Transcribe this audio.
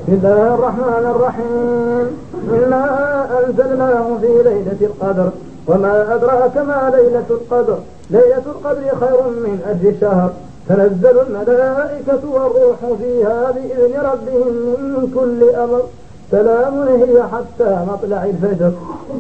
بسم الله الرحمن الرحيم. إنا أنزلناه في ليلة القدر وما أدراك ما ليلة القدر. ليلة القدر خير من 1000 شهر. تنزل الملائكة والروح فيها بإذن ربهم من كل أمر. سلام هي حتى مطلع الفجر.